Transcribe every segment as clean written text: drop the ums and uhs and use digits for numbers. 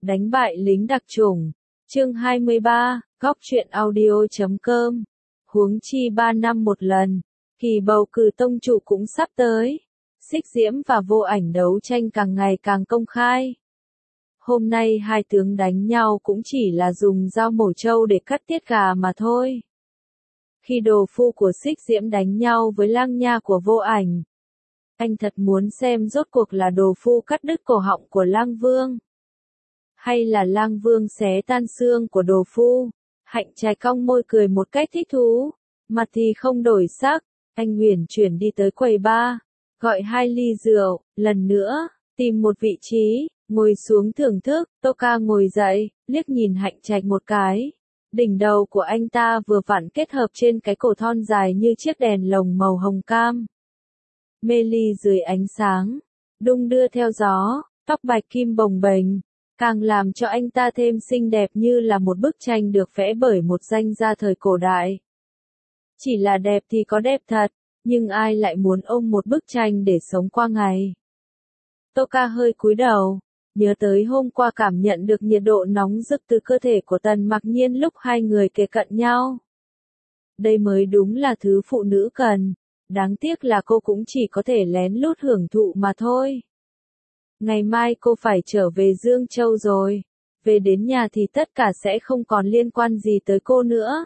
Đánh bại lính đặc chủng. Chương 23, góc truyện audio.com. Huống chi 3 năm một lần, kỳ bầu cử tông chủ cũng sắp tới. Xích Diễm và Vô Ảnh đấu tranh càng ngày càng công khai. Hôm nay hai tướng đánh nhau cũng chỉ là dùng dao mổ trâu để cắt tiết gà mà thôi. Khi đồ phu của Xích Diễm đánh nhau với lang nha của Vô Ảnh, anh thật muốn xem rốt cuộc là đồ phu cắt đứt cổ họng của lang vương, hay là lang vương xé tan xương của đồ phu. Hạnh Trạch cong môi cười một cách thích thú, mặt thì không đổi sắc. Anh huyền chuyển đi tới quầy bar, gọi 2 ly rượu, lần nữa, tìm một vị trí, ngồi xuống thưởng thức. Toka ngồi dậy, liếc nhìn Hạnh Trạch một cái. Đỉnh đầu của anh ta vừa vặn kết hợp trên cái cổ thon dài như chiếc đèn lồng màu hồng cam. Mê ly dưới ánh sáng, đung đưa theo gió, tóc bạch kim bồng bềnh, càng làm cho anh ta thêm xinh đẹp như là một bức tranh được vẽ bởi một danh gia thời cổ đại. Chỉ là đẹp thì có đẹp thật, nhưng ai lại muốn ôm một bức tranh để sống qua ngày. Toka hơi cúi đầu, nhớ tới hôm qua cảm nhận được nhiệt độ nóng rực từ cơ thể của Tần Mặc Nhiên lúc hai người kề cận nhau. Đây mới đúng là thứ phụ nữ cần, đáng tiếc là cô cũng chỉ có thể lén lút hưởng thụ mà thôi. Ngày mai cô phải trở về Dương Châu rồi, về đến nhà thì tất cả sẽ không còn liên quan gì tới cô nữa.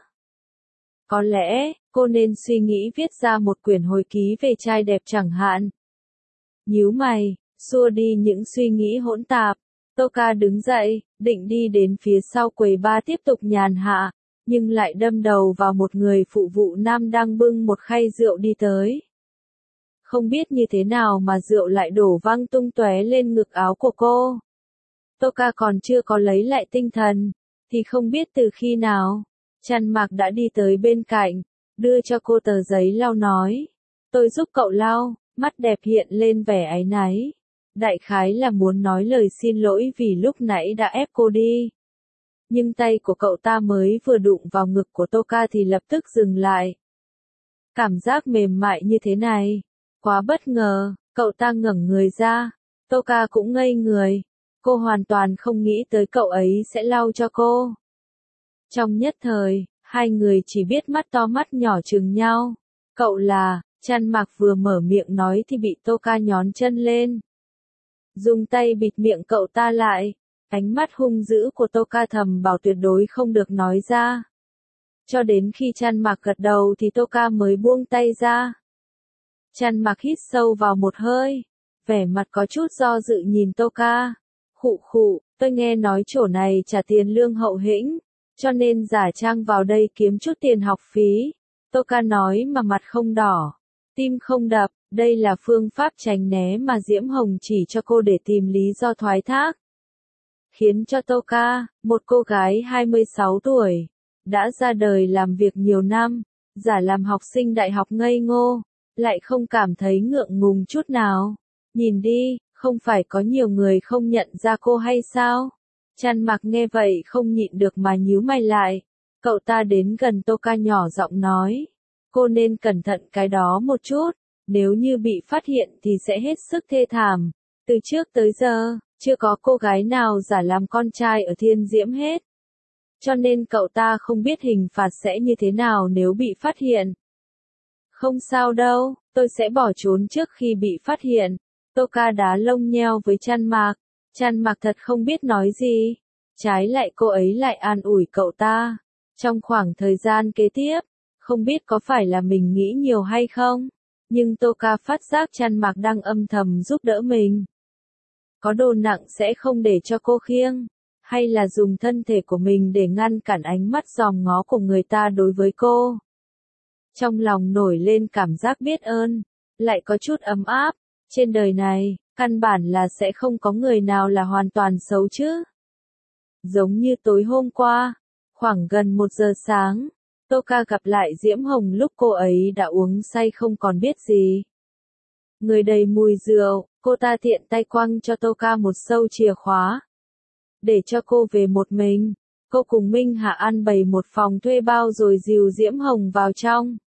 Có lẽ, cô nên suy nghĩ viết ra một quyển hồi ký về trai đẹp chẳng hạn. Nhíu mày, xua đi những suy nghĩ hỗn tạp, Toka đứng dậy, định đi đến phía sau quầy bar tiếp tục nhàn hạ, nhưng lại đâm đầu vào một người phụ vụ nam đang bưng một khay rượu đi tới. Không biết như thế nào mà rượu lại đổ văng tung tóe lên ngực áo của cô. Toka còn chưa có lấy lại tinh thần, thì không biết từ khi nào, Trăn Mạc đã đi tới bên cạnh, đưa cho cô tờ giấy lau nói. Tôi giúp cậu lau, mắt đẹp hiện lên vẻ áy náy. Đại khái là muốn nói lời xin lỗi vì lúc nãy đã ép cô đi. Nhưng tay của cậu ta mới vừa đụng vào ngực của Toka thì lập tức dừng lại. Cảm giác mềm mại như thế này, quá bất ngờ. Cậu ta ngẩng người ra, Toka cũng ngây người. Cô hoàn toàn không nghĩ tới cậu ấy sẽ lau cho cô. Trong nhất thời, hai người chỉ biết mắt to mắt nhỏ chừng nhau. Cậu là, Trăn Mạc vừa mở miệng nói thì bị Toka nhón chân lên. Dùng tay bịt miệng cậu ta lại, ánh mắt hung dữ của Toka thầm bảo tuyệt đối không được nói ra. Cho đến khi Trăn Mạc gật đầu thì Toka mới buông tay ra. Trăn Mạc hít sâu vào một hơi, vẻ mặt có chút do dự nhìn Toka. Khụ khụ, tôi nghe nói chỗ này trả tiền lương hậu hĩnh, cho nên giả trang vào đây kiếm chút tiền học phí. Toka nói mà mặt không đỏ, tim không đập, đây là phương pháp tránh né mà Diễm Hồng chỉ cho cô để tìm lý do thoái thác. Khiến cho Toka, một cô gái 26 tuổi, đã ra đời làm việc nhiều năm, giả làm học sinh đại học ngây ngô, lại không cảm thấy ngượng ngùng chút nào. Nhìn đi, không phải có nhiều người không nhận ra cô hay sao? Trăn Mạc nghe vậy không nhịn được mà nhíu mày lại. Cậu ta đến gần Toka nhỏ giọng nói. Cô nên cẩn thận cái đó một chút, nếu như bị phát hiện thì sẽ hết sức thê thảm. Từ trước tới giờ, chưa có cô gái nào giả làm con trai ở Thiên Diễm hết. Cho nên cậu ta không biết hình phạt sẽ như thế nào nếu bị phát hiện. Không sao đâu, tôi sẽ bỏ trốn trước khi bị phát hiện. Toka đá lông nheo với Trăn Mạc. Trăn Mạc thật không biết nói gì. Trái lại cô ấy lại an ủi cậu ta. Trong khoảng thời gian kế tiếp, không biết có phải là mình nghĩ nhiều hay không, nhưng Toka phát giác Trăn Mạc đang âm thầm giúp đỡ mình. Có đồ nặng sẽ không để cho cô khiêng, hay là dùng thân thể của mình để ngăn cản ánh mắt dòm ngó của người ta đối với cô. Trong lòng nổi lên cảm giác biết ơn, lại có chút ấm áp. Trên đời này, căn bản là sẽ không có người nào là hoàn toàn xấu chứ. Giống như tối hôm qua, khoảng gần 1 giờ sáng, Toka gặp lại Diễm Hồng lúc cô ấy đã uống say không còn biết gì. Người đầy mùi rượu, cô ta tiện tay quăng cho Toka một sâu chìa khóa. Để cho cô về một mình, cô cùng Minh Hạ ăn bày một phòng thuê bao rồi dìu Diễm Hồng vào trong.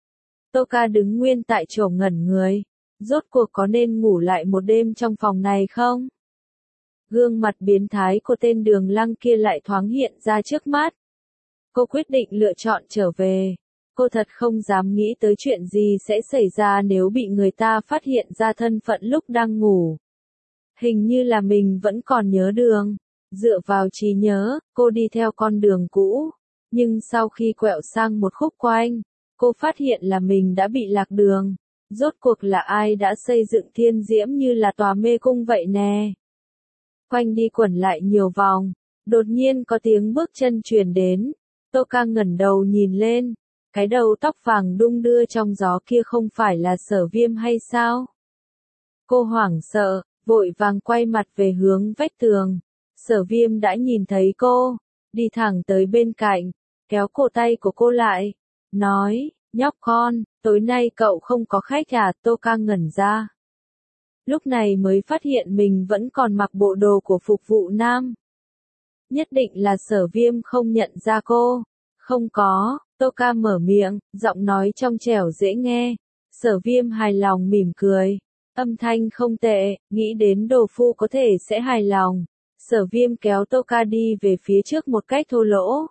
Toka đứng nguyên tại chỗ ngẩn người. Rốt cuộc có nên ngủ lại một đêm trong phòng này không? Gương mặt biến thái của tên Đường Lăng kia lại thoáng hiện ra trước mắt. Cô quyết định lựa chọn trở về. Cô thật không dám nghĩ tới chuyện gì sẽ xảy ra nếu bị người ta phát hiện ra thân phận lúc đang ngủ. Hình như là mình vẫn còn nhớ đường. Dựa vào trí nhớ, cô đi theo con đường cũ. Nhưng sau khi quẹo sang một khúc quanh, cô phát hiện là mình đã bị lạc đường. Rốt cuộc là ai đã xây dựng thiên diễm như là tòa mê cung vậy nè. Quanh đi quẩn lại nhiều vòng, đột nhiên có tiếng bước chân truyền đến. Tô Ca ngẩng đầu nhìn lên, cái đầu tóc vàng đung đưa trong gió kia không phải là Sở Viêm hay sao? Cô hoảng sợ, vội vàng quay mặt về hướng vách tường. Sở Viêm đã nhìn thấy cô, đi thẳng tới bên cạnh, kéo cổ tay của cô lại, nói, nhóc con, tối nay cậu không có khách à? Tô Ca ngẩn ra. Lúc này mới phát hiện mình vẫn còn mặc bộ đồ của phục vụ nam. Nhất định là Sở Viêm không nhận ra cô. Không có, Tô Ca mở miệng, giọng nói trong trẻo dễ nghe. Sở Viêm hài lòng mỉm cười. Âm thanh không tệ, nghĩ đến đồ phu có thể sẽ hài lòng. Sở Viêm kéo Tô Ca đi về phía trước một cách thô lỗ.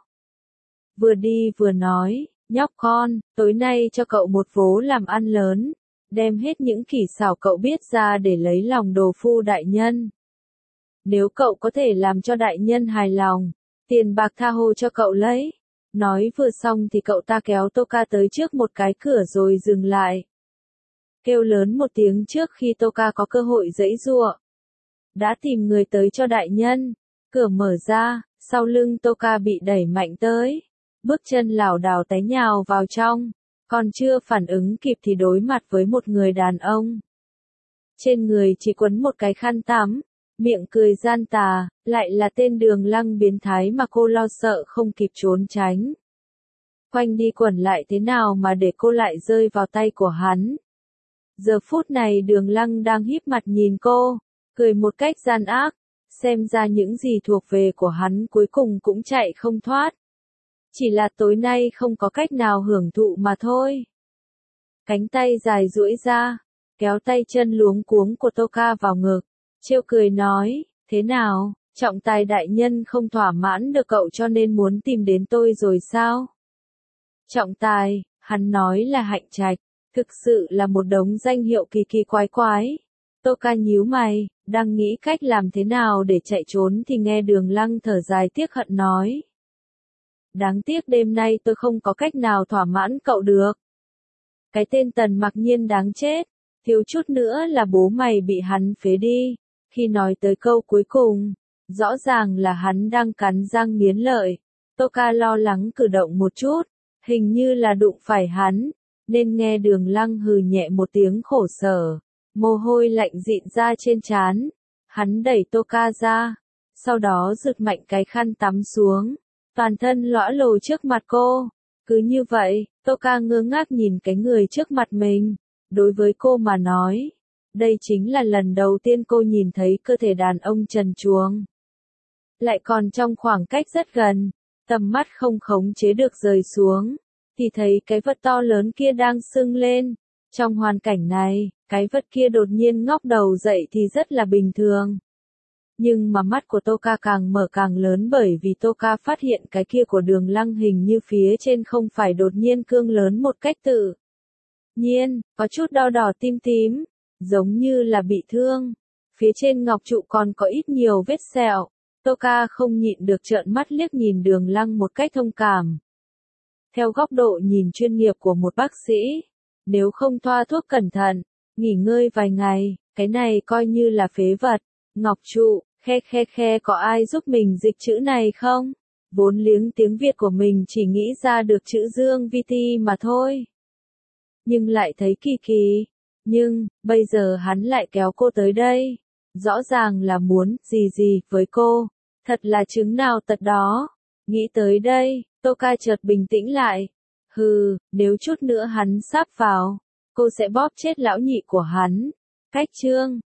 Vừa đi vừa nói, nhóc con, tối nay cho cậu một vố làm ăn lớn. Đem hết những kỹ xảo cậu biết ra để lấy lòng đồ phu đại nhân. Nếu cậu có thể làm cho đại nhân hài lòng, tiền bạc tha hồ cho cậu lấy. Nói vừa xong thì cậu ta kéo Tô Ca tới trước một cái cửa rồi dừng lại. Kêu lớn một tiếng trước khi Tô Ca có cơ hội giãy giụa. Đã tìm người tới cho đại nhân. Cửa mở ra, sau lưng Tô Ca bị đẩy mạnh tới. Bước chân lảo đảo té nhào vào trong. Còn chưa phản ứng kịp thì đối mặt với một người đàn ông. Trên người chỉ quấn một cái khăn tắm, miệng cười gian tà, lại là tên Đường Lăng biến thái mà cô lo sợ không kịp trốn tránh. Quanh đi quẩn lại thế nào mà để cô lại rơi vào tay của hắn. Giờ phút này Đường Lăng đang híp mặt nhìn cô, cười một cách gian ác, xem ra những gì thuộc về của hắn cuối cùng cũng chạy không thoát. Chỉ là tối nay không có cách nào hưởng thụ mà thôi. Cánh tay dài duỗi ra, kéo tay chân luống cuống của Tô Ca vào ngực, trêu cười nói, thế nào, trọng tài đại nhân không thỏa mãn được cậu cho nên muốn tìm đến tôi rồi sao? Trọng tài, hắn nói là Hạnh Trạch, thực sự là một đống danh hiệu kỳ kỳ quái quái. Tô Ca nhíu mày, đang nghĩ cách làm thế nào để chạy trốn thì nghe Đường Lăng thở dài tiếc hận nói. Đáng tiếc đêm nay tôi không có cách nào thỏa mãn cậu được. Cái tên Tần Mặc Nhiên đáng chết, thiếu chút nữa là bố mày bị hắn phế đi. Khi nói tới câu cuối cùng, rõ ràng là hắn đang cắn răng nghiến lợi. Tô Ca lo lắng cử động một chút, hình như là đụng phải hắn, nên nghe Đường Lăng hừ nhẹ một tiếng khổ sở, mồ hôi lạnh dịn ra trên trán. Hắn đẩy Tô Ca ra, sau đó giật mạnh cái khăn tắm xuống, toàn thân lõa lồ trước mặt cô. Cứ như vậy, Tô Ca ngơ ngác nhìn cái người trước mặt mình. Đối với cô mà nói, đây chính là lần đầu tiên cô nhìn thấy cơ thể đàn ông trần truồng. Lại còn trong khoảng cách rất gần, tầm mắt không khống chế được rời xuống, thì thấy cái vật to lớn kia đang sưng lên. Trong hoàn cảnh này, cái vật kia đột nhiên ngóc đầu dậy thì rất là bình thường. Nhưng mà mắt của Tô Ca càng mở càng lớn bởi vì Tô Ca phát hiện cái kia của Đường Lăng hình như phía trên không phải đột nhiên cương lớn một cách tự nhiên, có chút đau đỏ tím tím, giống như là bị thương. Phía trên ngọc trụ còn có ít nhiều vết sẹo. Tô Ca không nhịn được trợn mắt liếc nhìn Đường Lăng một cách thông cảm. Theo góc độ nhìn chuyên nghiệp của một bác sĩ, nếu không thoa thuốc cẩn thận, nghỉ ngơi vài ngày, cái này coi như là phế vật. Ngọc trụ, khe có ai giúp mình dịch chữ này không? Vốn liếng tiếng Việt của mình chỉ nghĩ ra được chữ Dương Vi Ti mà thôi. Nhưng lại thấy kỳ kỳ. Nhưng, bây giờ hắn lại kéo cô tới đây. Rõ ràng là muốn gì với cô. Thật là chứng nào tật đó. Nghĩ tới đây, Tô Ca chợt bình tĩnh lại. Hừ, nếu chút nữa hắn sáp vào, cô sẽ bóp chết lão nhị của hắn. Cách chương